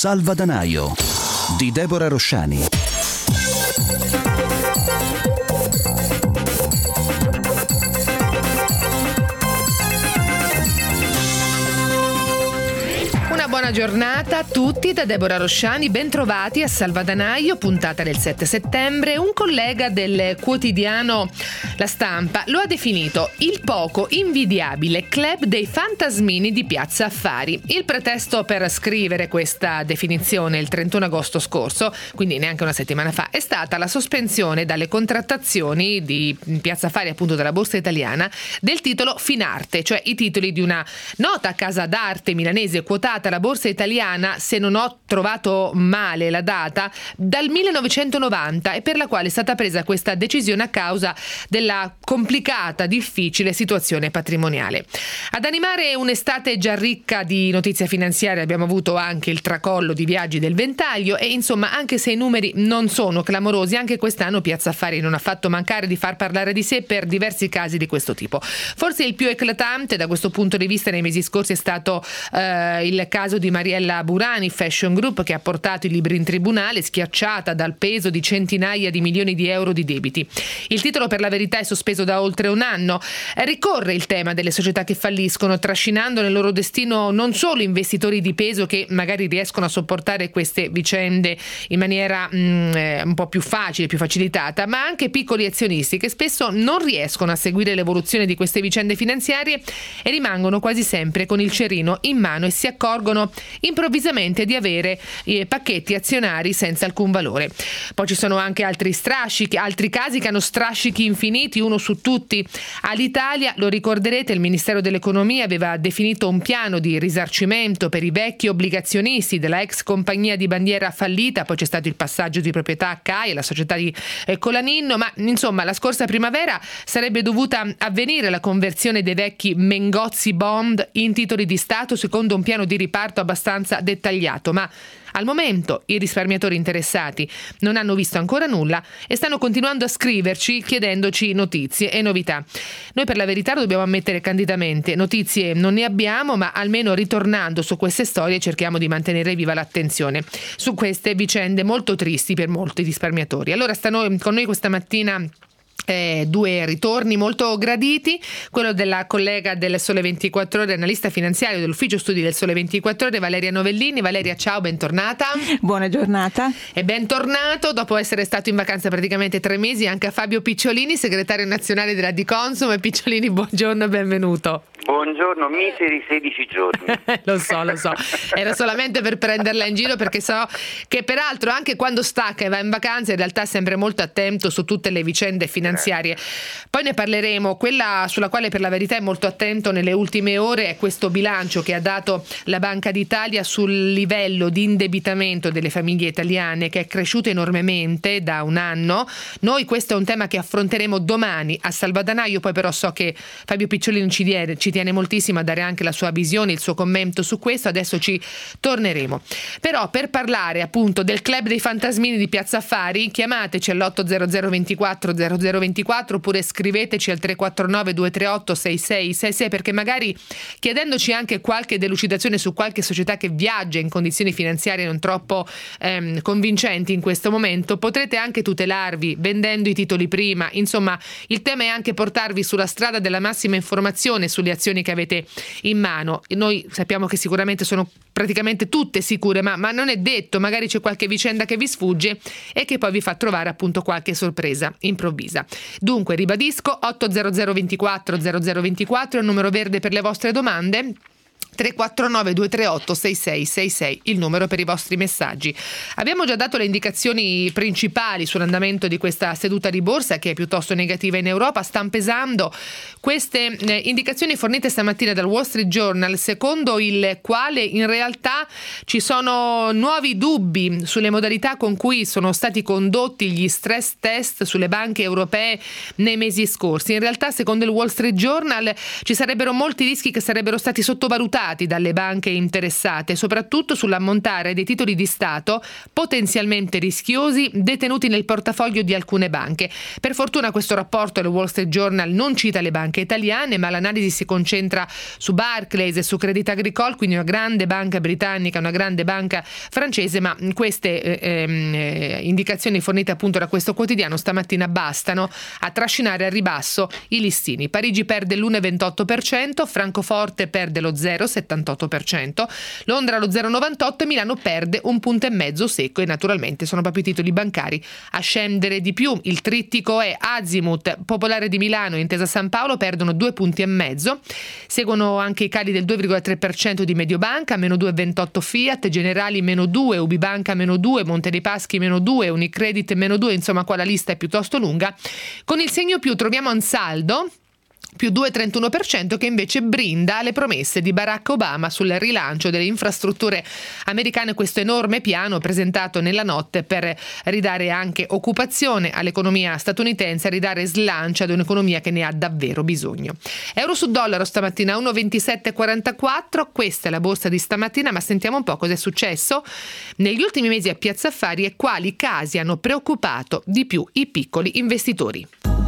Salvadanaio di Deborah Rosciani. Buona giornata a tutti da Deborah Rosciani, bentrovati a Salvadanaio, puntata del 7 settembre. Un collega del quotidiano La Stampa lo ha definito il poco invidiabile club dei fantasmini di Piazza Affari. Il pretesto per scrivere questa definizione il 31 agosto scorso, quindi neanche una settimana fa, è stata la sospensione dalle contrattazioni di Piazza Affari, appunto della Borsa Italiana, del titolo Finarte, cioè i titoli di una nota casa d'arte milanese quotata alla Borsa Italiana, se non ho trovato male la data, dal 1990, e per la quale è stata presa questa decisione a causa della complicata, difficile situazione patrimoniale. Ad animare un'estate già ricca di notizie finanziarie abbiamo avuto anche il tracollo di Viaggi del Ventaglio e insomma, anche se i numeri non sono clamorosi, anche quest'anno Piazza Affari non ha fatto mancare di far parlare di sé per diversi casi di questo tipo. Forse il più eclatante da questo punto di vista nei mesi scorsi è stato il caso di Mariella Burani, Fashion Group, che ha portato i libri in tribunale schiacciata dal peso di centinaia di milioni di euro di debiti. Il titolo, per la verità, è sospeso da oltre un anno. Ricorre il tema delle società che falliscono, trascinando nel loro destino non solo investitori di peso che magari riescono a sopportare queste vicende in maniera un po' più facile, più facilitata, ma anche piccoli azionisti che spesso non riescono a seguire l'evoluzione di queste vicende finanziarie e rimangono quasi sempre con il cerino in mano e si accorgono improvvisamente di avere pacchetti azionari senza alcun valore. Poi ci sono anche altri strascichi, altri casi che hanno strascichi infiniti, uno su tutti. All'Italia, lo ricorderete, il Ministero dell'Economia aveva definito un piano di risarcimento per i vecchi obbligazionisti della ex compagnia di bandiera fallita, poi c'è stato il passaggio di proprietà a CAI, la società di Colaninno, ma insomma la scorsa primavera sarebbe dovuta avvenire la conversione dei vecchi Mengozzi Bond in titoli di Stato secondo un piano di riparto abbastanza dettagliato, ma al momento i risparmiatori interessati non hanno visto ancora nulla e stanno continuando a scriverci chiedendoci notizie e novità. Noi, per la verità, lo dobbiamo ammettere candidamente, notizie non ne abbiamo, ma almeno ritornando su queste storie cerchiamo di mantenere viva l'attenzione su queste vicende molto tristi per molti risparmiatori. Allora stanno con noi questa mattina due ritorni molto graditi, quello della collega del Sole 24 Ore, analista finanziario dell'ufficio studi del Sole 24 Ore, Valeria Novellini. Valeria, ciao, bentornata. Buona giornata. E bentornato, dopo essere stato in vacanza praticamente 3 mesi, anche a Fabio Picciolini, segretario nazionale della Diconsum. E Picciolini, buongiorno e benvenuto. Buongiorno, miseri 16 giorni. Lo so, era solamente per prenderla in giro, perché so che peraltro anche quando stacca e va in vacanza in realtà è sempre molto attento su tutte le vicende finanziarie. Poi ne parleremo. Quella sulla quale per la verità è molto attento nelle ultime ore è questo bilancio che ha dato la Banca d'Italia sul livello di indebitamento delle famiglie italiane, che è cresciuto enormemente da un anno. Noi questo è un tema che affronteremo domani a Salvadanaio, poi però so che Fabio Picciolini ci tiene moltissimo a dare anche la sua visione, il suo commento su questo. Adesso ci torneremo. Però per parlare appunto del club dei fantasmini di Piazza Affari, chiamateci all'800 24 0024 oppure scriveteci al 349 238 6666, perché magari chiedendoci anche qualche delucidazione su qualche società che viaggia in condizioni finanziarie non troppo convincenti in questo momento, potrete anche tutelarvi vendendo i titoli prima. Insomma, il tema è anche portarvi sulla strada della massima informazione sulle azioni che avete in mano. Noi sappiamo che sicuramente sono praticamente tutte sicure, ma non è detto, magari c'è qualche vicenda che vi sfugge e che poi vi fa trovare appunto qualche sorpresa improvvisa. Dunque ribadisco, 800 24 0024 è il numero verde per le vostre domande. 349 238 6666 il numero per i vostri messaggi. Abbiamo già dato le indicazioni principali sull'andamento di questa seduta di borsa, che è piuttosto negativa in Europa. Stanno pesando queste indicazioni fornite stamattina dal Wall Street Journal, secondo il quale in realtà ci sono nuovi dubbi sulle modalità con cui sono stati condotti gli stress test sulle banche europee nei mesi scorsi. In realtà, secondo il Wall Street Journal, ci sarebbero molti rischi che sarebbero stati sottovalutati preoccupati dalle banche interessate, soprattutto sull'ammontare dei titoli di Stato potenzialmente rischiosi detenuti nel portafoglio di alcune banche. Per fortuna questo rapporto del Wall Street Journal non cita le banche italiane, ma l'analisi si concentra su Barclays e su Crédit Agricole, quindi una grande banca britannica, una grande banca francese, ma queste indicazioni fornite appunto da questo quotidiano stamattina bastano a trascinare al ribasso i listini. Parigi perde l'1,28%, Francoforte perde lo 0,78%, Londra lo 0,98% e Milano perde 1,5 punti secco, e naturalmente sono proprio i titoli bancari a scendere di più. Il trittico è Azimut, Popolare di Milano e Intesa San Paolo perdono 2,5 punti. Seguono anche i cali del 2,3% di Mediobanca, meno 2,28 Fiat, Generali meno 2, Ubibanca meno 2, Monte dei Paschi meno 2, Unicredit meno 2, insomma qua la lista è piuttosto lunga. Con il segno più troviamo Ansaldo più 2,31%, che invece brinda le promesse di Barack Obama sul rilancio delle infrastrutture americane, questo enorme piano presentato nella notte per ridare anche occupazione all'economia statunitense, ridare slancio ad un'economia che ne ha davvero bisogno. Euro su dollaro stamattina 1,2744, questa è la borsa di stamattina, ma sentiamo un po' cosa è successo negli ultimi mesi a Piazza Affari e quali casi hanno preoccupato di più i piccoli investitori.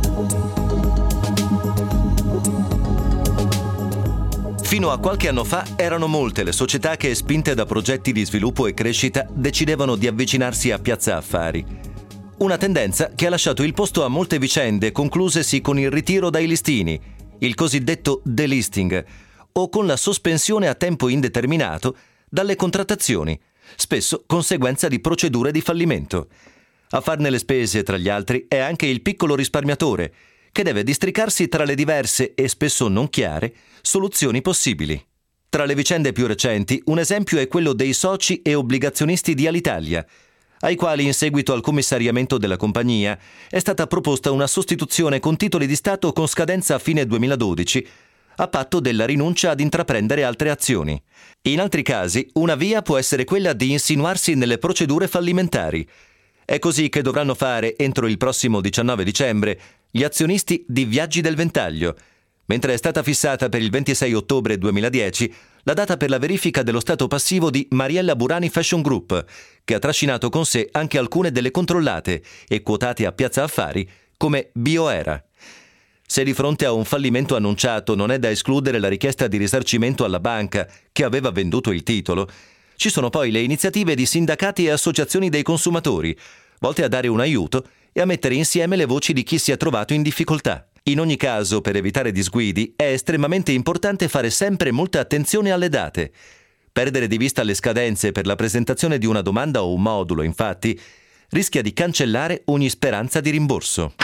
Fino a qualche anno fa erano molte le società che, spinte da progetti di sviluppo e crescita, decidevano di avvicinarsi a Piazza Affari. Una tendenza che ha lasciato il posto a molte vicende conclusesi con il ritiro dai listini, il cosiddetto delisting, o con la sospensione a tempo indeterminato dalle contrattazioni, spesso conseguenza di procedure di fallimento. A farne le spese, tra gli altri, è anche il piccolo risparmiatore, che deve districarsi tra le diverse e spesso non chiare soluzioni possibili. Tra le vicende più recenti, un esempio è quello dei soci e obbligazionisti di Alitalia, ai quali in seguito al commissariamento della compagnia è stata proposta una sostituzione con titoli di Stato con scadenza a fine 2012, a patto della rinuncia ad intraprendere altre azioni. In altri casi, una via può essere quella di insinuarsi nelle procedure fallimentari. È così che dovranno fare entro il prossimo 19 dicembre gli azionisti di Viaggi del Ventaglio, mentre è stata fissata per il 26 ottobre 2010 la data per la verifica dello stato passivo di Mariella Burani Fashion Group, che ha trascinato con sé anche alcune delle controllate e quotate a Piazza Affari come Bioera. Se di fronte a un fallimento annunciato non è da escludere la richiesta di risarcimento alla banca che aveva venduto il titolo, ci sono poi le iniziative di sindacati e associazioni dei consumatori, volte a dare un aiuto e a mettere insieme le voci di chi si è trovato in difficoltà. In ogni caso, per evitare disguidi, è estremamente importante fare sempre molta attenzione alle date. Perdere di vista le scadenze per la presentazione di una domanda o un modulo, infatti, rischia di cancellare ogni speranza di rimborso.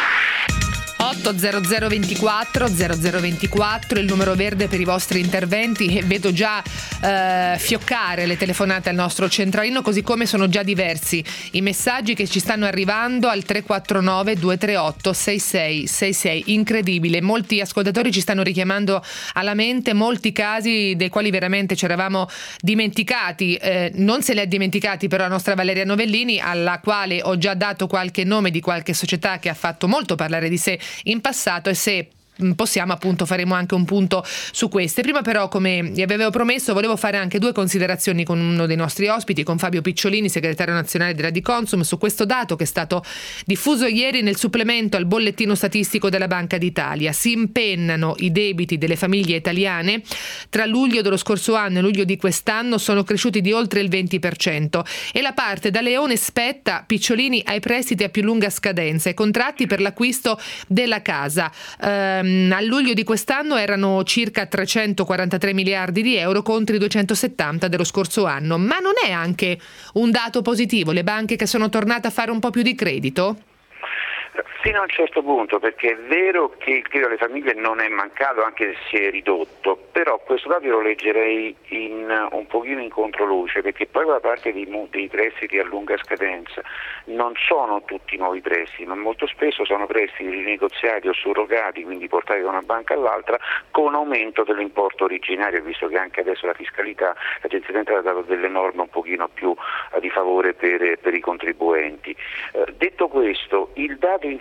800 24 0024 il numero verde per i vostri interventi, e vedo già fioccare le telefonate al nostro centralino, così come sono già diversi i messaggi che ci stanno arrivando al 349 238 6666. Incredibile, molti ascoltatori ci stanno richiamando alla mente molti casi dei quali veramente ci eravamo dimenticati. Non se li ha dimenticati però la nostra Valeria Novellini, alla quale ho già dato qualche nome di qualche società che ha fatto molto parlare di sé in passato, e se possiamo appunto faremo anche un punto su queste. Prima però, come vi avevo promesso, volevo fare anche due considerazioni con uno dei nostri ospiti, con Fabio Picciolini, segretario nazionale della Diconsum, su questo dato che è stato diffuso ieri nel supplemento al bollettino statistico della Banca d'Italia. Si impennano i debiti delle famiglie italiane, tra luglio dello scorso anno e luglio di quest'anno sono cresciuti di oltre il 20%, e la parte da leone spetta, Picciolini, ai prestiti a più lunga scadenza, ai contratti per l'acquisto della casa. A luglio di quest'anno erano circa 343 miliardi di euro contro i 270 dello scorso anno. Ma non è anche un dato positivo le banche che sono tornate a fare un po' più di credito? Fino a un certo punto, perché è vero che il credito alle famiglie non è mancato, anche se si è ridotto, però questo dato io lo leggerei un pochino in controluce, perché poi la parte dei prestiti a lunga scadenza non sono tutti nuovi prestiti, ma molto spesso sono prestiti rinegoziati o surrogati, quindi portati da una banca all'altra con aumento dell'importo originario, visto che anche adesso la fiscalità, l'Agenzia Centrale ha dato delle norme un pochino più di favore per i contribuenti. Detto questo, il dato in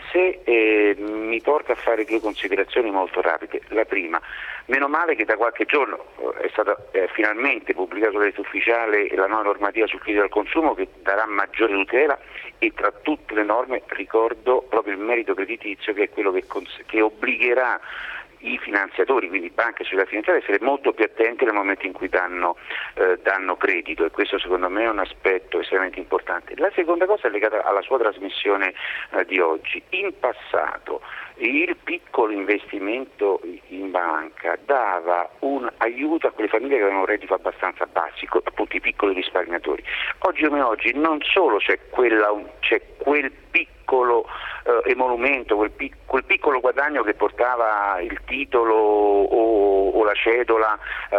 sé mi porta a fare due considerazioni molto rapide. La prima, meno male che da qualche giorno è stata finalmente pubblicata sul rete ufficiale la nuova normativa sul credito al consumo che darà maggiore tutela, e tra tutte le norme ricordo proprio il merito creditizio, che è quello che obbligherà i finanziatori, quindi banche e società finanziarie, a essere molto più attenti nel momento in cui danno credito, e questo secondo me è un aspetto estremamente importante. La seconda cosa è legata alla sua trasmissione di oggi. In passato il piccolo investimento in banca dava un aiuto a quelle famiglie che avevano un reddito abbastanza basico, appunto i piccoli risparmiatori. Oggi come oggi non solo c'è quel piccolo emolumento, quel piccolo guadagno che portava il titolo o la cedola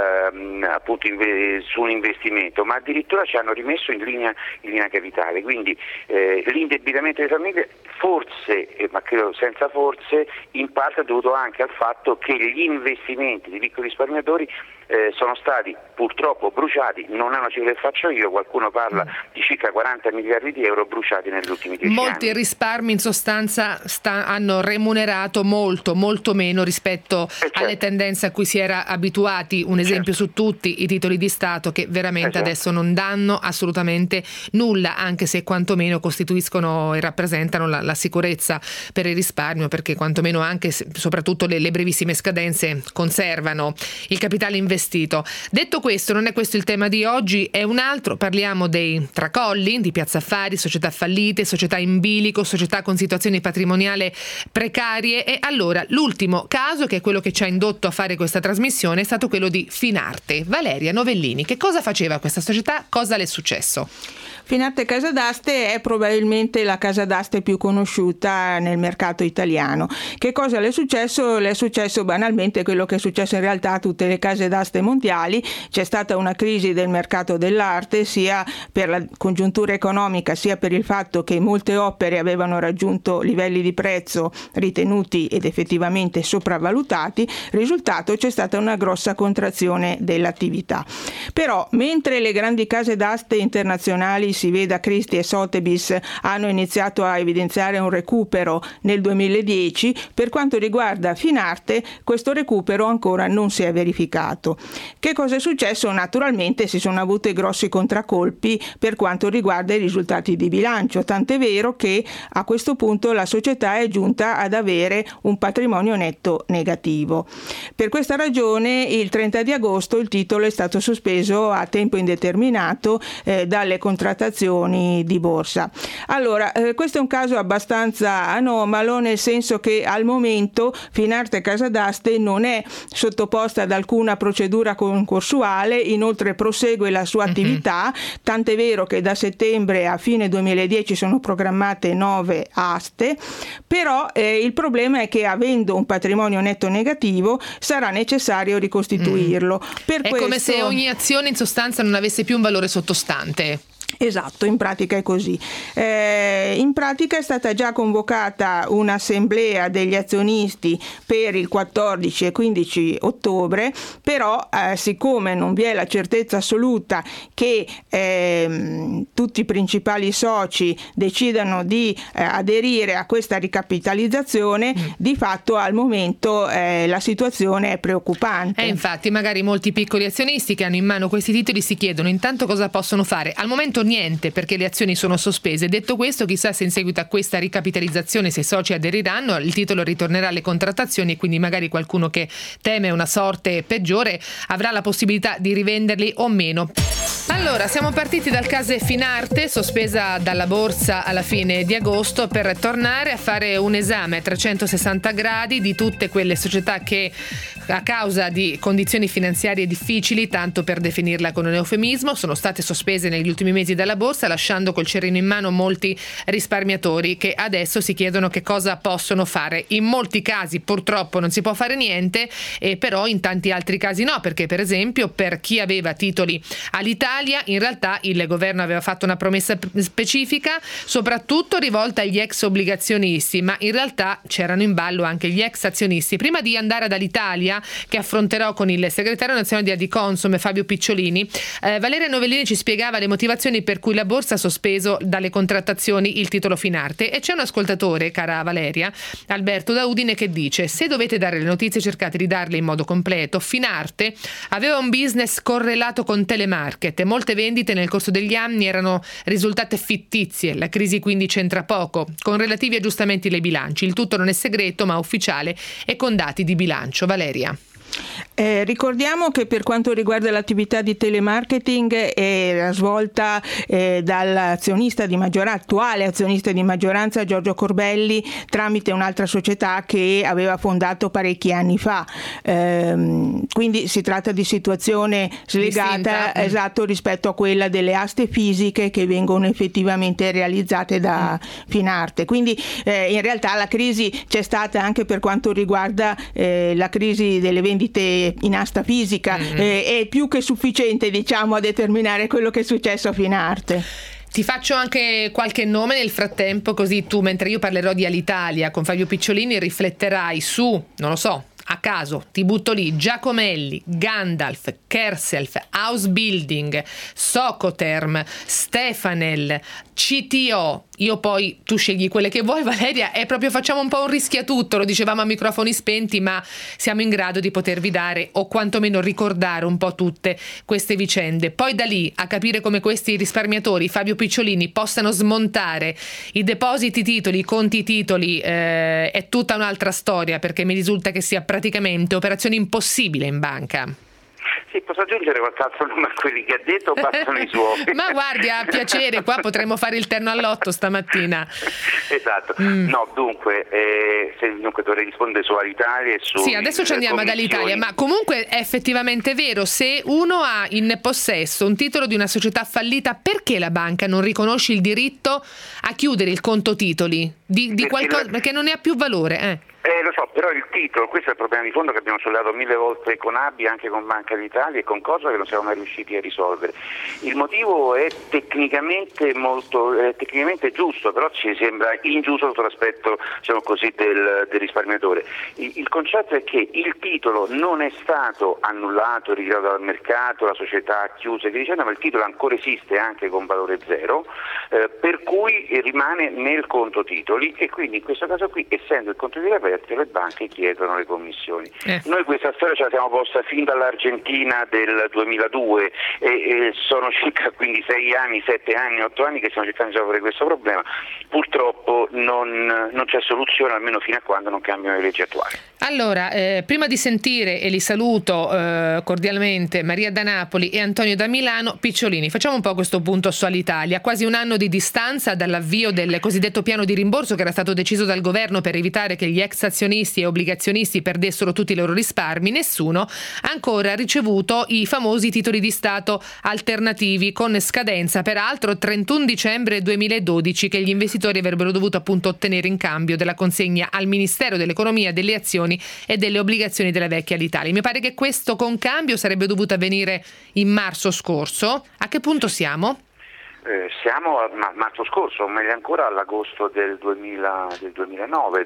appunto su un investimento, ma addirittura ci hanno rimesso in linea capitale. Quindi l'indebitamento delle famiglie forse, ma credo senza forse, in parte è dovuto anche al fatto che gli investimenti dei piccoli risparmiatori sono stati purtroppo bruciati. Non è una cifra che faccio io, qualcuno parla di circa 40 miliardi di euro bruciati negli ultimi 10 anni. Molti risparmi in sostanza hanno remunerato molto meno rispetto alle tendenze a cui si era abituati. Un esempio su tutti, i titoli di Stato, che veramente adesso non danno assolutamente nulla, anche se quantomeno costituiscono e rappresentano la sicurezza per il risparmio, perché quantomeno anche soprattutto le brevissime scadenze conservano il capitale investito. Detto questo, non è questo il tema di oggi, è un altro. Parliamo dei tracolli, di Piazza Affari, società fallite, società in bilico, società con situazioni patrimoniali precarie. E allora l'ultimo caso, che è quello che ci ha indotto a fare questa trasmissione, è stato quello di Finarte. Valeria Novellini, che cosa faceva questa società? Cosa le è successo? Finarte Casa d'Aste è probabilmente la casa d'aste più conosciuta nel mercato italiano. Che cosa le è successo? Le è successo banalmente quello che è successo in realtà a tutte le case d'aste mondiali. C'è stata una crisi del mercato dell'arte, sia per la congiuntura economica sia per il fatto che molte opere avevano raggiunto livelli di prezzo ritenuti ed effettivamente sopravvalutati. Risultato, c'è stata una grossa contrazione dell'attività. Però mentre le grandi case d'aste internazionali, si veda Christie e Sotheby's, hanno iniziato a evidenziare un recupero nel 2010, per quanto riguarda Finarte questo recupero ancora non si è verificato. Che cosa è successo? Naturalmente si sono avuti grossi contraccolpi per quanto riguarda i risultati di bilancio, tant'è vero che a questo punto la società è giunta ad avere un patrimonio netto negativo. Per questa ragione il 30 di agosto il titolo è stato sospeso a tempo indeterminato dalle contrattazioni di borsa. Allora, questo è un caso abbastanza anomalo, nel senso che al momento Finarte Casa d'Aste non è sottoposta ad alcuna procedura concorsuale, inoltre prosegue la sua attività, tant'è vero che da settembre a fine 2010 sono programmate 9 aste, però il problema è che avendo un patrimonio netto negativo sarà necessario ricostituirlo. Per è come se ogni azione in sostanza non avesse più un valore sottostante. Esatto, in pratica è così. In pratica è stata già convocata un'assemblea degli azionisti per il 14 e 15 ottobre, però siccome non vi è la certezza assoluta che tutti i principali soci decidano di aderire a questa ricapitalizzazione, di fatto al momento la situazione è preoccupante. Infatti magari molti piccoli azionisti che hanno in mano questi titoli si chiedono intanto cosa possono fare. Al momento niente, perché le azioni sono sospese. Detto questo, chissà se in seguito a questa ricapitalizzazione, se i soci aderiranno, il titolo ritornerà alle contrattazioni e quindi magari qualcuno che teme una sorte peggiore avrà la possibilità di rivenderli o meno. Allora, siamo partiti dal caso Finarte, sospesa dalla borsa alla fine di agosto, per tornare a fare un esame a 360 gradi di tutte quelle società che a causa di condizioni finanziarie difficili, tanto per definirla con un eufemismo, sono state sospese negli ultimi mesi dalla borsa, lasciando col cerino in mano molti risparmiatori che adesso si chiedono che cosa possono fare. In molti casi purtroppo non si può fare niente, e però in tanti altri casi no, perché per esempio per chi aveva titoli all'Italia in realtà il governo aveva fatto una promessa specifica, soprattutto rivolta agli ex obbligazionisti, ma in realtà c'erano in ballo anche gli ex azionisti. Prima di andare dall'Italia Borsa, che affronterò con il segretario nazionale di Adiconsum Fabio Picciolini. Valeria Novellini ci spiegava le motivazioni per cui la Borsa ha sospeso dalle contrattazioni il titolo Finarte, e c'è un ascoltatore, cara Valeria, Alberto da Udine, che dice: se dovete dare le notizie cercate di darle in modo completo. Finarte aveva un business correlato con Telemarket e molte vendite nel corso degli anni erano risultate fittizie, la crisi quindi c'entra poco, con relativi aggiustamenti ai bilanci. Il tutto non è segreto ma ufficiale e con dati di bilancio. Valeria. Ricordiamo che per quanto riguarda l'attività di telemarketing era svolta dall'azionista di maggioranza, attuale azionista di maggioranza Giorgio Corbelli, tramite un'altra società che aveva fondato parecchi anni fa, quindi si tratta di situazione slegata, esatto, rispetto a quella delle aste fisiche che vengono effettivamente realizzate da Finarte. Quindi in realtà la crisi c'è stata anche per quanto riguarda la crisi delle vendite in asta fisica, è più che sufficiente, diciamo, a determinare quello che è successo a Finarte. Ti faccio anche qualche nome nel frattempo, così tu, mentre io parlerò di Alitalia con Fabio Picciolini, rifletterai su, non lo so, a caso, ti butto lì: Giacomelli, Gandalf, Kerself, House Building, Socoterm, Stefanel, CTO. Io poi, tu scegli quelle che vuoi, Valeria, e proprio facciamo un po' un rischiatutto, lo dicevamo a microfoni spenti, ma siamo in grado di potervi dare o quantomeno ricordare un po' tutte queste vicende. Poi da lì a capire come questi risparmiatori, Fabio Picciolini, possano smontare i depositi titoli, i conti titoli, è tutta un'altra storia, perché mi risulta che sia praticamente operazione impossibile in banca. Sì, posso aggiungere qualche altro nome a quelli che ha detto o bastano i suoi? Ma guardi, a piacere, qua potremmo fare il terno all'otto stamattina. Esatto, no, dunque dovrei rispondere su Alitalia e su... Sì, adesso ci andiamo ad Alitalia, ma comunque è effettivamente vero, se uno ha in possesso un titolo di una società fallita, perché la banca non riconosce il diritto a chiudere il conto titoli di qualcosa, perché non ne ha più valore? Lo so, però il titolo, questo è il problema di fondo che abbiamo sollevato 1000 volte con ABI, anche con Banca d'Italia e con cosa che non siamo mai riusciti a risolvere. Il motivo è tecnicamente tecnicamente giusto, però ci sembra ingiusto sotto l'aspetto, diciamo così, del risparmiatore. Il concetto è che il titolo non è stato annullato, ritirato dal mercato, la società ha chiuso e via dicendo, ma il titolo ancora esiste anche con valore zero, per cui rimane nel conto titoli, e quindi in questo caso qui, essendo il conto titoli aperto, le banche chiedono le commissioni. Noi questa storia ce la siamo posta fin dall'Argentina del 2002 e sono circa quindi 6 anni, 7 anni, 8 anni che stiamo cercando di risolvere questo problema. Purtroppo non c'è soluzione, almeno fino a quando non cambiano le leggi attuali. Allora, prima di sentire, e li saluto cordialmente, Maria da Napoli e Antonio da Milano, Picciolini, facciamo un po' questo punto su Alitalia. Quasi un anno di distanza dall'avvio del cosiddetto piano di rimborso che era stato deciso dal governo per evitare che gli ex azionisti e obbligazionisti perdessero tutti i loro risparmi, nessuno ha ancora ricevuto i famosi titoli di Stato alternativi, con scadenza peraltro 31 dicembre 2012, che gli investitori avrebbero dovuto appunto ottenere in cambio della consegna al Ministero dell'Economia delle azioni e delle obbligazioni della vecchia Alitalia. Mi pare che questo concambio sarebbe dovuto avvenire in marzo scorso. A che punto siamo? Siamo a marzo scorso, o meglio ancora all'agosto del 2009,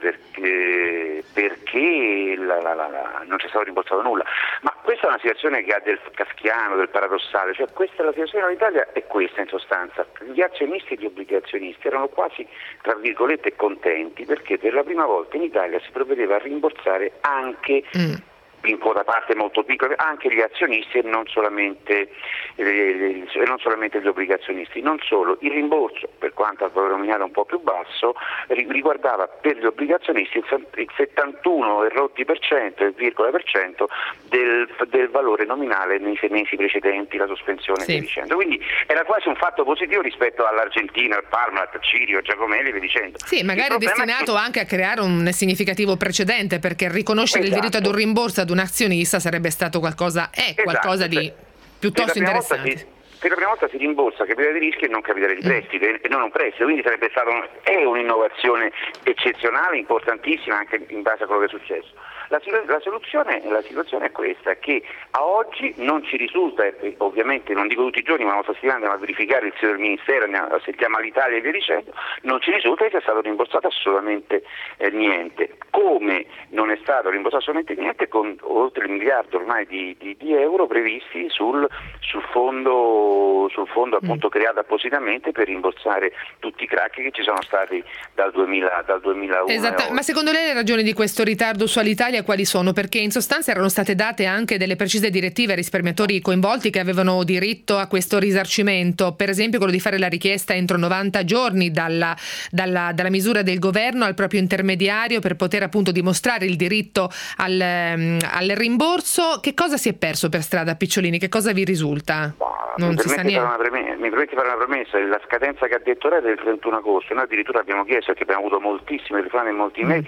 perché non c'è stato rimborsato nulla. Ma questa è una situazione che ha del kafkiano, del paradossale, cioè questa è la situazione in Italia, è questa in sostanza. Gli azionisti e gli obbligazionisti erano quasi, tra virgolette, contenti, perché per la prima volta in Italia si provvedeva a rimborsare anche in quota parte molto piccola, anche gli azionisti e non solamente gli obbligazionisti. Non solo, il rimborso, per quanto al valore nominale un po' più basso, riguardava per gli obbligazionisti il 71,1% del valore nominale nei 6 mesi precedenti la sospensione, via dicendo. Quindi era quasi un fatto positivo rispetto all'Argentina, al Parmalat, Cirio, Giacomelli, via dicendo. Sì, magari destinato anche a creare un significativo precedente, perché riconoscere il diritto ad un rimborso ad un azionista sarebbe stato qualcosa di piuttosto interessante. Per la prima volta si rimborsa capitale di rischio e non capitale di prestito, e non un prestito, quindi sarebbe stata un'innovazione eccezionale, importantissima anche in base a quello che è successo. La situazione è questa, che a oggi non ci risulta, ovviamente non dico tutti i giorni, ma una settimana andiamo a verificare il sito del Ministero, sentiamo all'Italia e via dicendo, non ci risulta che sia stato rimborsato assolutamente niente. Come non è stato rimborsato assolutamente niente con oltre 1 miliardo ormai di euro previsti sul fondo appunto creato appositamente per rimborsare tutti i crack che ci sono stati dal 2001. Esatto, ma secondo lei le ragioni di questo ritardo su Alitalia quali sono? Perché in sostanza erano state date anche delle precise direttive ai risparmiatori coinvolti che avevano diritto a questo risarcimento, per esempio quello di fare la richiesta entro 90 giorni dalla misura del governo al proprio intermediario per poter appunto dimostrare il diritto al rimborso. Che cosa si è perso per strada, Picciolini? Che cosa vi risulta? Non si sa niente. Mi permette di fare una premessa: la scadenza che ha detto lei è del 31 agosto, noi addirittura abbiamo chiesto, perché abbiamo avuto moltissime telefonate e molti email,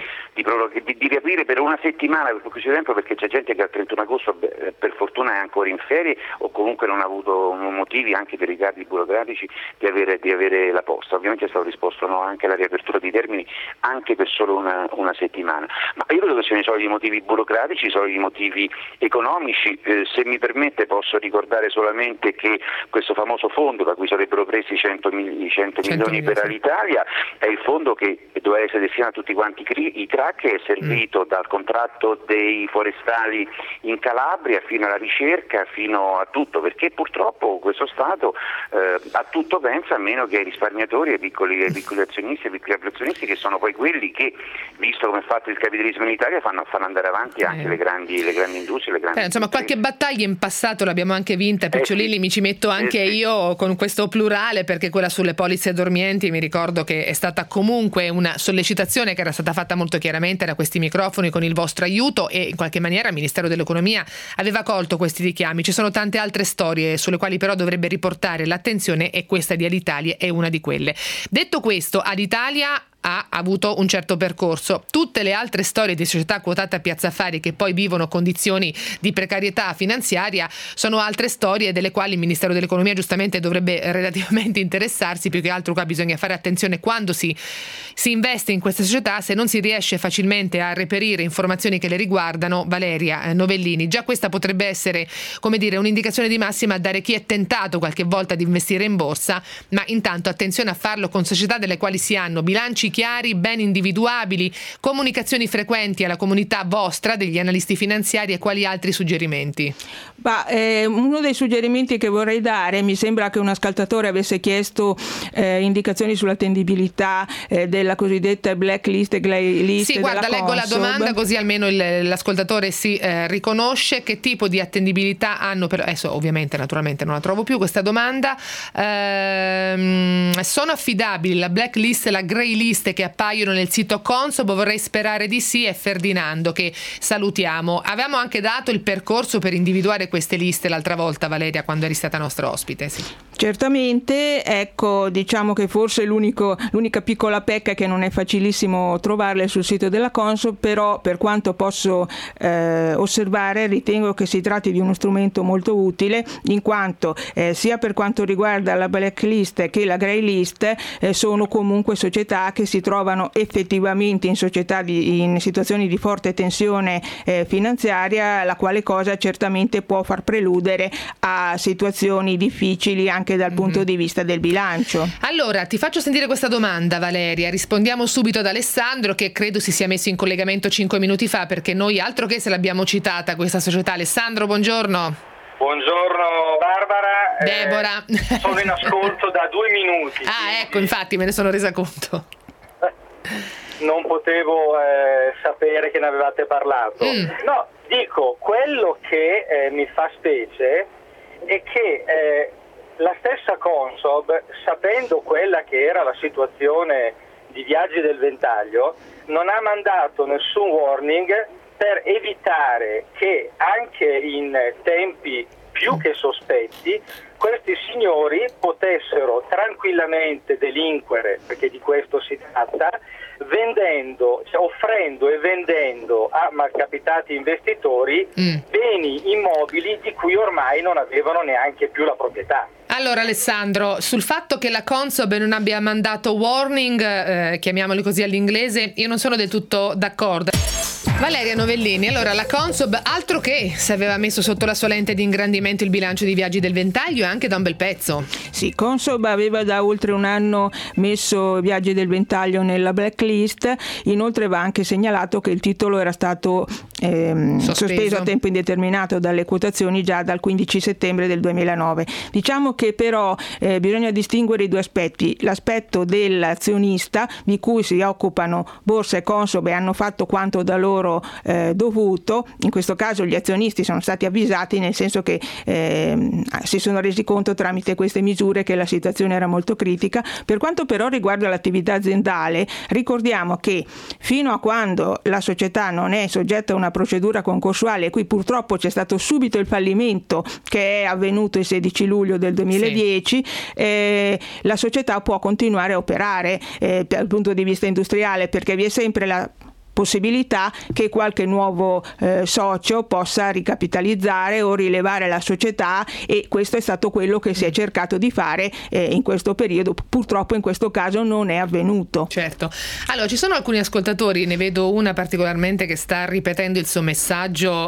di riaprire per una settimana per poco tempo, perché c'è gente che al 31 agosto per fortuna è ancora in ferie o comunque non ha avuto motivi, anche per ritardi burocratici, di avere la posta. Ovviamente è stato risposto no anche alla riapertura di termini anche per solo una settimana, ma io credo che siano i soliti motivi burocratici, i soliti motivi economici. Se mi permette posso ricordare solamente che questo famoso fondo da cui sarebbero presi i 100 milioni per Alitalia è il fondo che doveva essere destinato a tutti quanti i crack, è servito dal contratto dei forestali in Calabria fino alla ricerca, fino a tutto, perché purtroppo questo Stato a tutto pensa, a meno che ai risparmiatori, ai piccoli azionisti, ai piccoli azionisti, che sono poi quelli che, visto come è fatto il capitalismo in Italia, fanno andare avanti anche le grandi industrie, le grandi insomma, qualche battaglia in passato l'abbiamo anche vinta, Picciolini, mi ci metto anche io con questo plurale, perché quella sulle polizze dormienti mi ricordo che è stata comunque una sollecitazione che era stata fatta molto chiaramente da questi microfoni con il vostro aiuto, e in qualche maniera il Ministero dell'Economia aveva colto questi richiami. Ci sono tante altre storie sulle quali però dovrebbe riportare l'attenzione, e questa di Alitalia è una di quelle. Detto questo, Alitalia ha avuto un certo percorso. Tutte le altre storie di società quotate a Piazza Affari che poi vivono condizioni di precarietà finanziaria sono altre storie delle quali il Ministero dell'Economia giustamente dovrebbe relativamente interessarsi. Più che altro qua bisogna fare attenzione quando si investe in queste società, se non si riesce facilmente a reperire informazioni che le riguardano. Valeria Novellini, già questa potrebbe essere, come dire, un'indicazione di massima a dare chi è tentato qualche volta di investire in borsa, ma intanto attenzione a farlo con società delle quali si hanno bilanci chiari, ben individuabili, comunicazioni frequenti alla comunità vostra degli analisti finanziari. E quali altri suggerimenti? Uno dei suggerimenti che vorrei dare, mi sembra che un ascoltatore avesse chiesto indicazioni sull'attendibilità della cosiddetta blacklist e grey-list. Sì, guarda, leggo la domanda così almeno l'ascoltatore si riconosce. Che tipo di attendibilità hanno? Adesso ovviamente naturalmente non la trovo più questa domanda. Sono affidabili la blacklist e la grey list che appaiono nel sito Consob? Vorrei sperare di sì. È Ferdinando, che salutiamo. Avevamo anche dato il percorso per individuare queste liste l'altra volta, Valeria, quando eri stata nostra ospite. Sì. Certamente, ecco, diciamo che forse l'unica piccola pecca è che non è facilissimo trovarle sul sito della Consob, però per quanto posso osservare ritengo che si tratti di uno strumento molto utile, in quanto sia per quanto riguarda la blacklist che la grey list sono comunque società che si trovano effettivamente in situazioni di forte tensione finanziaria, la quale cosa certamente può far preludere a situazioni difficili anche dal punto di vista del bilancio. Allora, ti faccio sentire questa domanda, Valeria. Rispondiamo subito ad Alessandro, che credo si sia messo in collegamento 5 minuti fa, perché noi altro che se l'abbiamo citata questa società. Alessandro, buongiorno. Buongiorno Barbara. Debora. Sono in ascolto da 2 minuti. Ecco, infatti me ne sono resa conto. Non potevo sapere che ne avevate parlato. No, dico, quello che mi fa specie è che la stessa Consob, sapendo quella che era la situazione di Viaggi del Ventaglio, non ha mandato nessun warning per evitare che anche in tempi più che sospetti questi signori potessero tranquillamente delinquere, perché di questo si tratta, offrendo e vendendo a malcapitati investitori beni immobili di cui ormai non avevano neanche più la proprietà. Allora Alessandro, sul fatto che la Consob non abbia mandato warning, chiamiamoli così all'inglese, io non sono del tutto d'accordo. Valeria Novellini, allora la Consob altro che se aveva messo sotto la sua lente di ingrandimento il bilancio di Viaggi del Ventaglio e anche da un bel pezzo. Sì, Consob aveva da oltre un anno messo Viaggi del Ventaglio nella blacklist, inoltre va anche segnalato che il titolo era stato sospeso a tempo indeterminato dalle quotazioni già dal 15 settembre del 2009. Diciamo che però bisogna distinguere i due aspetti: l'aspetto dell'azionista, di cui si occupano Borsa e Consob e hanno fatto quanto da loro dovuto. In questo caso gli azionisti sono stati avvisati, nel senso che si sono resi conto tramite queste misure che la situazione era molto critica. Per quanto però riguarda l'attività aziendale, ricordiamo che fino a quando la società non è soggetta a una procedura concorsuale, e qui purtroppo c'è stato subito il fallimento che è avvenuto il 16 luglio del 2010, la società può continuare a operare dal punto di vista industriale, perché vi è sempre la possibilità che qualche nuovo socio possa ricapitalizzare o rilevare la società, e questo è stato quello che si è cercato di fare in questo periodo. Purtroppo in questo caso non è avvenuto. Certo. Allora, ci sono alcuni ascoltatori, ne vedo una particolarmente che sta ripetendo il suo messaggio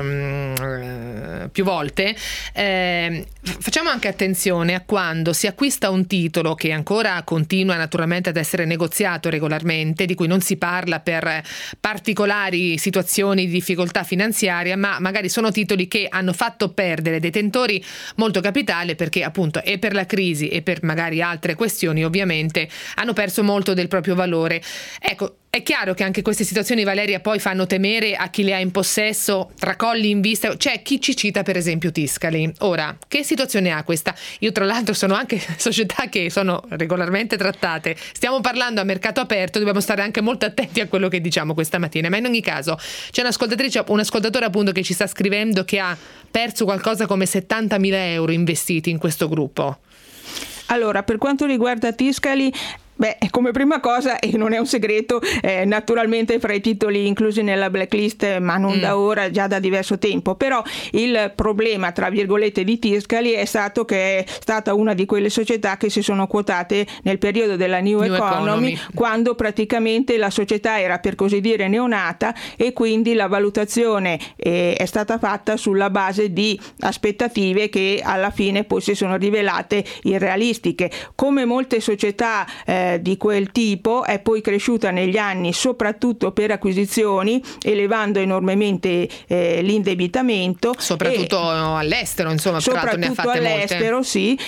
più volte. Facciamo anche attenzione a quando si acquista un titolo che ancora continua naturalmente ad essere negoziato regolarmente, di cui non si parla per particolari situazioni di difficoltà finanziaria, ma magari sono titoli che hanno fatto perdere detentori molto capitale, perché appunto e per la crisi e per magari altre questioni ovviamente hanno perso molto del proprio valore. Ecco, è chiaro che anche queste situazioni, Valeria, poi fanno temere a chi le ha in possesso, tracolli in vista. C'è chi ci cita per esempio Tiscali. Ora, che situazione ha questa? Io tra l'altro sono anche società che sono regolarmente trattate. Stiamo parlando a mercato aperto, dobbiamo stare anche molto attenti a quello che diciamo questa mattina, ma in ogni caso c'è un ascoltatore appunto che ci sta scrivendo che ha perso qualcosa come 70.000 euro investiti in questo gruppo. Allora, per quanto riguarda Tiscali, come prima cosa, e non è un segreto, naturalmente fra i titoli inclusi nella blacklist, ma non da ora, già da diverso tempo. Però il problema, tra virgolette, di Tiscali è stato che è stata una di quelle società che si sono quotate nel periodo della New Economy, quando praticamente la società era, per così dire, neonata, e quindi la valutazione è stata fatta sulla base di aspettative che alla fine poi si sono rivelate irrealistiche. Come molte società di quel tipo è poi cresciuta negli anni soprattutto per acquisizioni, elevando enormemente l'indebitamento, soprattutto all'estero, insomma, soprattutto ne ha fatte all'estero molte. Sì,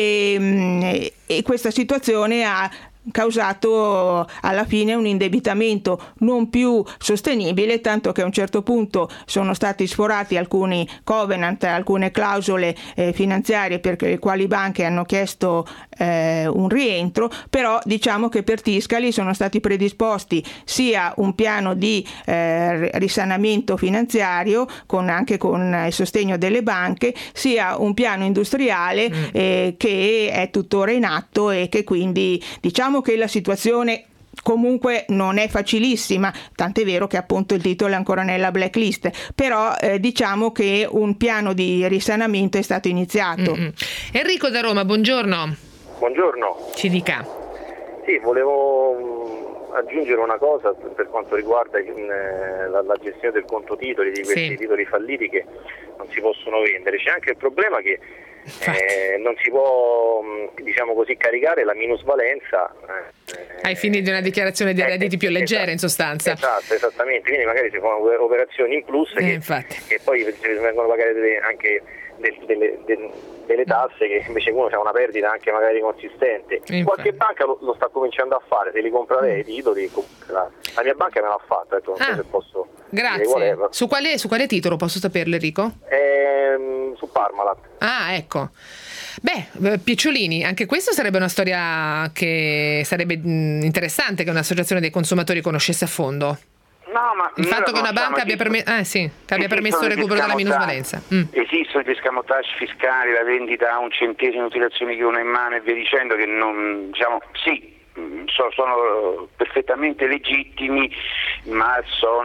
e questa situazione ha causato alla fine un indebitamento non più sostenibile, tanto che a un certo punto sono stati sforati alcuni covenant, alcune clausole finanziarie per le quali banche hanno chiesto un rientro. Però diciamo che per Tiscali sono stati predisposti sia un piano di risanamento finanziario anche con il sostegno delle banche, sia un piano industriale che è tuttora in atto, e che quindi diciamo che la situazione comunque non è facilissima, tant'è vero che appunto il titolo è ancora nella blacklist, però diciamo che un piano di risanamento è stato iniziato. Enrico da Roma, buongiorno. Buongiorno. Ci dica. Sì, volevo aggiungere una cosa per quanto riguarda la gestione del conto titoli, di questi titoli falliti che non si possono vendere. C'è anche il problema che non si può, diciamo così, caricare la minusvalenza ai fini di una dichiarazione di redditi più leggera, in sostanza. Esatto, esattamente. Quindi magari si fanno operazioni in plus che poi vengono pagate anche delle tasse, che invece uno c'ha una perdita anche magari consistente. Qualche banca lo sta cominciando a fare, se li compra lei i titoli. La mia banca me l'ha fatto, non so se posso. Grazie. Su quale titolo posso saperlo, Enrico? Su Parmalat. Ah, ecco. Picciolini, anche questa sarebbe una storia che sarebbe interessante che un'associazione dei consumatori conoscesse a fondo. No, ma il fatto che una banca abbia permesso il recupero della minusvalenza. Esistono gli escamotage fiscali, la vendita a un centesimo di utilizazioni che uno ha in mano e via dicendo, che non, diciamo, sì, sono perfettamente legittimi, ma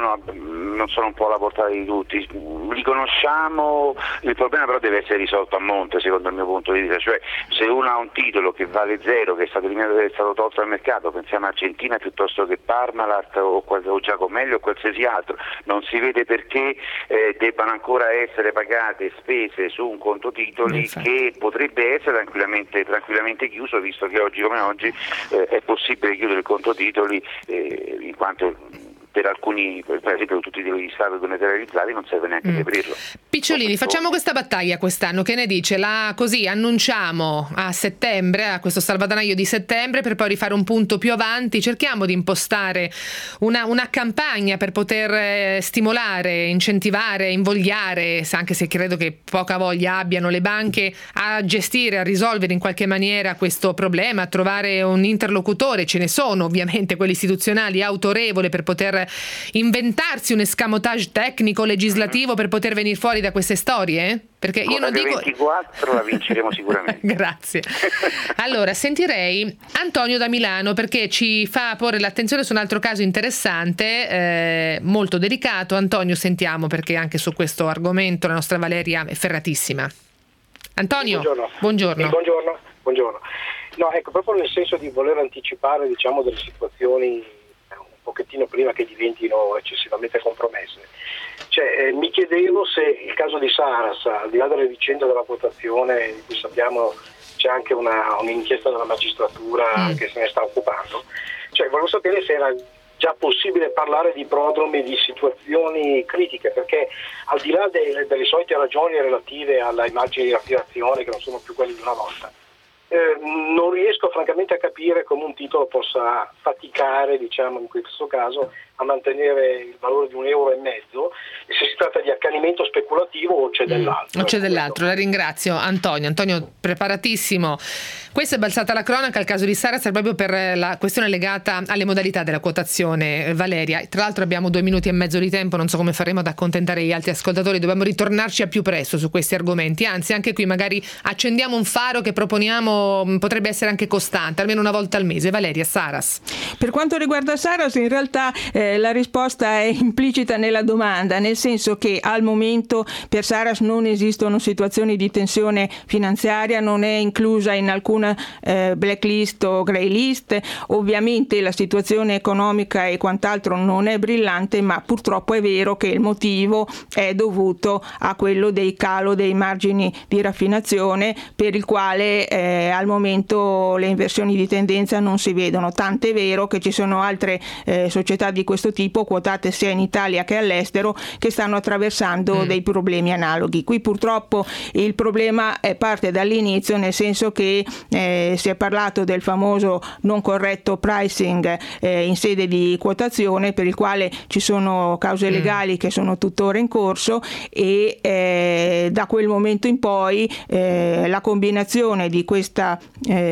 non sono un po' alla portata di tutti. Li conosciamo, il problema però deve essere risolto a monte, secondo il mio punto di vista, cioè se uno ha un titolo che vale zero, che è stato eliminato, è stato tolto dal mercato, pensiamo a Argentina piuttosto che Parmalat o Giacomelli o qualsiasi altro, non si vede perché debbano ancora essere pagate spese su un conto titoli che potrebbe essere tranquillamente chiuso, visto che oggi come oggi è possibile chiudere il conto titoli in quanto per alcuni, per esempio tutti i titoli di Stato denaturializzati, non serve neanche di aprirlo. Picciolini, facciamo questa battaglia quest'anno, che ne dice? Così annunciamo a settembre, a questo salvadanaio di settembre, per poi rifare un punto più avanti, cerchiamo di impostare una campagna per poter stimolare, incentivare, invogliare, anche se credo che poca voglia abbiano le banche, a gestire, a risolvere in qualche maniera questo problema, a trovare un interlocutore. Ce ne sono ovviamente quelli istituzionali autorevole per poter inventarsi un escamotage tecnico legislativo per poter venire fuori da queste storie? Perché io non dico 24 la vinceremo sicuramente. Grazie. Allora sentirei Antonio da Milano, perché ci fa porre l'attenzione su un altro caso interessante, molto delicato. Antonio, sentiamo, perché anche su questo argomento la nostra Valeria è ferratissima. Antonio, buongiorno. Buongiorno. No, ecco, proprio nel senso di voler anticipare, diciamo, delle situazioni un pochettino prima che diventino eccessivamente compromesse. Mi chiedevo se il caso di Saras, al di là delle vicende della votazione, di cui sappiamo c'è anche un'inchiesta della magistratura che se ne sta occupando, volevo sapere se era già possibile parlare di prodromi, di situazioni critiche, perché al di là delle solite ragioni relative alla immagine di raffinazione, che non sono più quelli di una volta, non riesco francamente a capire come un titolo possa faticare, diciamo in questo caso, a mantenere il valore di €1,50, e se si tratta di accanimento speculativo o c'è dell'altro. O c'è dell'altro, la ringrazio Antonio, preparatissimo. Questa è balzata la cronaca, il caso di Saras, proprio per la questione legata alle modalità della quotazione. Valeria, tra l'altro abbiamo 2 minuti e mezzo di tempo, non so come faremo ad accontentare gli altri ascoltatori, dobbiamo ritornarci a più presto su questi argomenti, anzi anche qui magari accendiamo un faro che proponiamo, potrebbe essere anche costante, almeno una volta al mese. Valeria, Saras. Per quanto riguarda Saras, in realtà la risposta è implicita nella domanda, nel senso che al momento per Saras non esistono situazioni di tensione finanziaria, non è inclusa in alcuna blacklist o grey list. Ovviamente la situazione economica e quant'altro non è brillante, ma purtroppo è vero che il motivo è dovuto a quello dei calo dei margini di raffinazione, per il quale al momento le inversioni di tendenza non si vedono, tant'è vero che ci sono altre società di questo tipo quotate sia in Italia che all'estero che stanno attraversando dei problemi analoghi. Qui purtroppo il problema parte dall'inizio, nel senso che si è parlato del famoso non corretto pricing in sede di quotazione, per il quale ci sono cause legali che sono tuttora in corso, e da quel momento in poi la combinazione di questo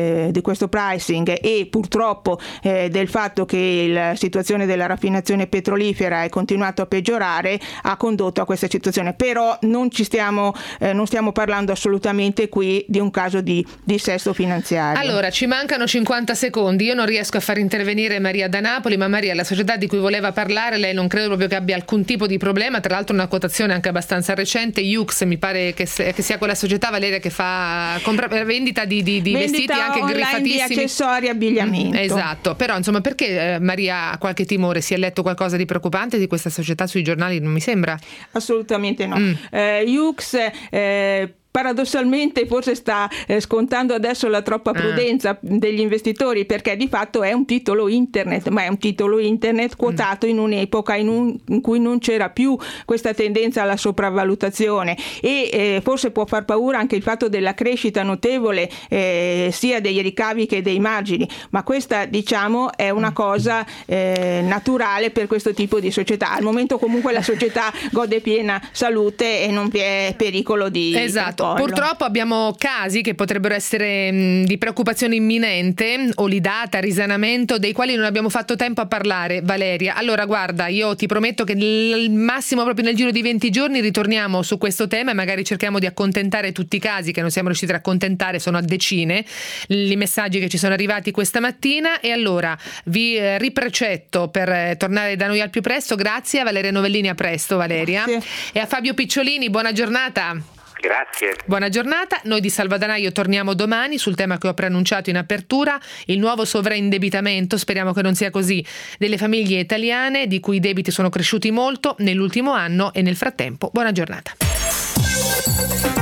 pricing e purtroppo del fatto che la situazione della raffinazione petrolifera è continuato a peggiorare ha condotto a questa situazione. Però non stiamo parlando assolutamente qui di un caso di dissesto finanziario. Allora, ci mancano 50 secondi, io non riesco a far intervenire Maria da Napoli, ma Maria, la società di cui voleva parlare, lei non credo proprio che abbia alcun tipo di problema, tra l'altro una quotazione anche abbastanza recente. Yux mi pare che sia quella società, Valeria, che fa vendita di vestiti anche griffatissimi, di accessori, abbigliamento. Esatto, però insomma, perché Maria ha qualche timore? Si è letto qualcosa di preoccupante di questa società sui giornali? Non mi sembra. Assolutamente no. Yux paradossalmente forse sta scontando adesso la troppa prudenza degli investitori, perché di fatto è un titolo internet, ma è un titolo internet quotato in un'epoca in cui non c'era più questa tendenza alla sopravvalutazione, e forse può far paura anche il fatto della crescita notevole sia dei ricavi che dei margini, ma questa, diciamo, è una cosa naturale per questo tipo di società. Al momento comunque la società gode piena salute e non vi è pericolo di... Esatto. protocollo. Purtroppo abbiamo casi che potrebbero essere di preoccupazione imminente, olidata, risanamento, dei quali non abbiamo fatto tempo a parlare. Valeria, allora guarda, io ti prometto che al massimo proprio nel giro di 20 giorni ritorniamo su questo tema e magari cerchiamo di accontentare tutti i casi che non siamo riusciti a accontentare, sono a decine i messaggi che ci sono arrivati questa mattina, e allora vi riprecetto per tornare da noi al più presto. Grazie a Valeria Novellini, a presto Valeria. Grazie. E a Fabio Picciolini, buona giornata. Grazie. Buona giornata. Noi di Salvadanaio torniamo domani sul tema che ho preannunciato in apertura, il nuovo sovraindebitamento, speriamo che non sia così, delle famiglie italiane di cui i debiti sono cresciuti molto nell'ultimo anno e nel frattempo. Buona giornata.